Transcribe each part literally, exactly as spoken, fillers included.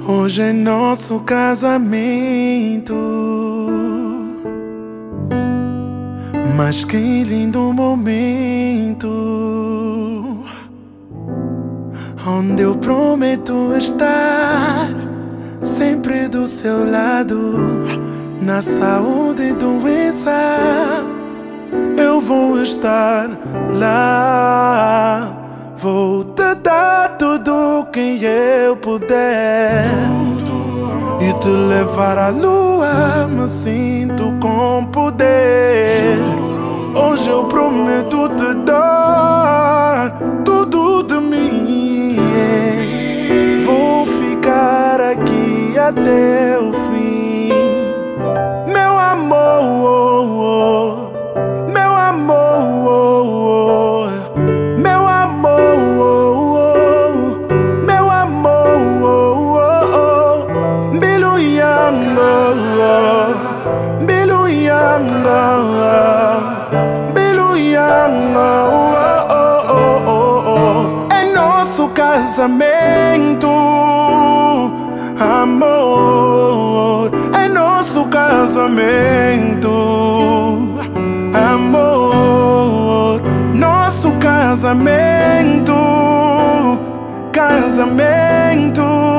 Hoje é nosso casamento, mas que lindo momento, onde eu prometo estar sempre do seu lado. Na saúde e doença eu vou estar lá. Vou te dar tudo que eu puder e te levar à lua. Me sinto com poder. Hoje eu prometo te dar tudo de mim. Vou ficar aqui até o fim, meu amor, meu amor, meu amor, meu amor. Biluyanga, biluyanga, biluyanga. É nosso casamento, amor. É nosso casamento, amor. Nosso casamento, casamento,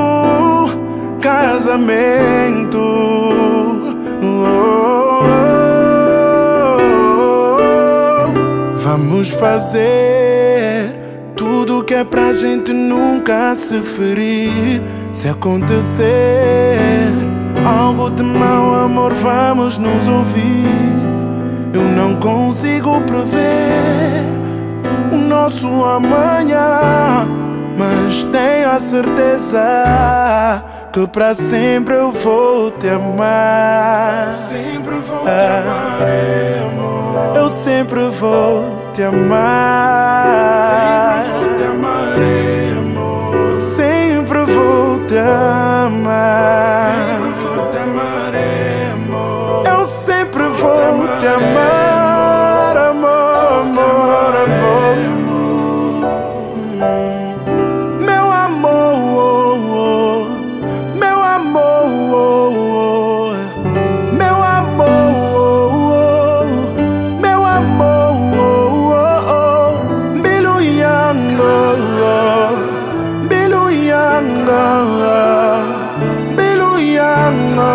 casamento. Oh, oh, oh. Vamos fazer tudo que é pra gente nunca se ferir. Se acontecer algo de mau, amor, vamos nos ouvir. Eu não consigo prever o nosso amanhã, mas tenho a certeza que pra sempre eu vou te amar. Sempre vou te amar, amor. Eu sempre vou te amar. Sempre vou te amar, amor. Sempre vou te amar. Sempre vou te amar, amor. Eu sempre vou te amar, amor, amor, amor. Meu amor, meu amor, meu amor, meu amor. Biluyanga, biluyanga, biluyanga.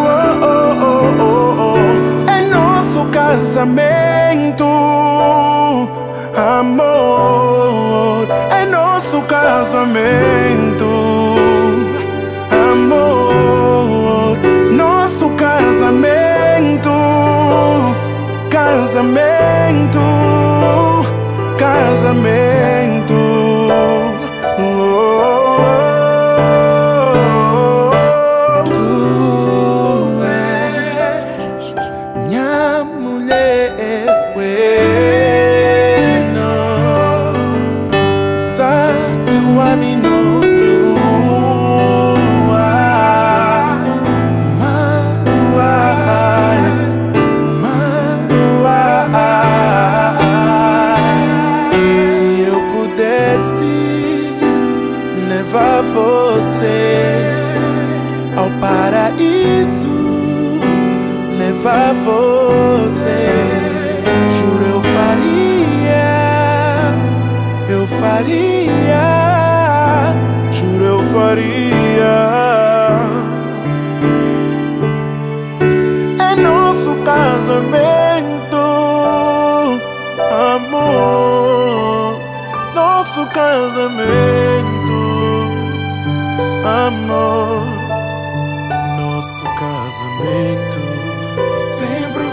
É nosso casamento, amor. É nosso casamento, amor. Nosso casamento, casamento, casamento. Oh, oh, oh. Tu és minha mulher, bueno. Satu amino lua, maua, maua. Se eu pudesse levar você ao paraíso, levar você, juro eu faria, eu faria, juro eu faria. É nosso casamento, amor. Nosso casamento, amor. Nosso casamento sempre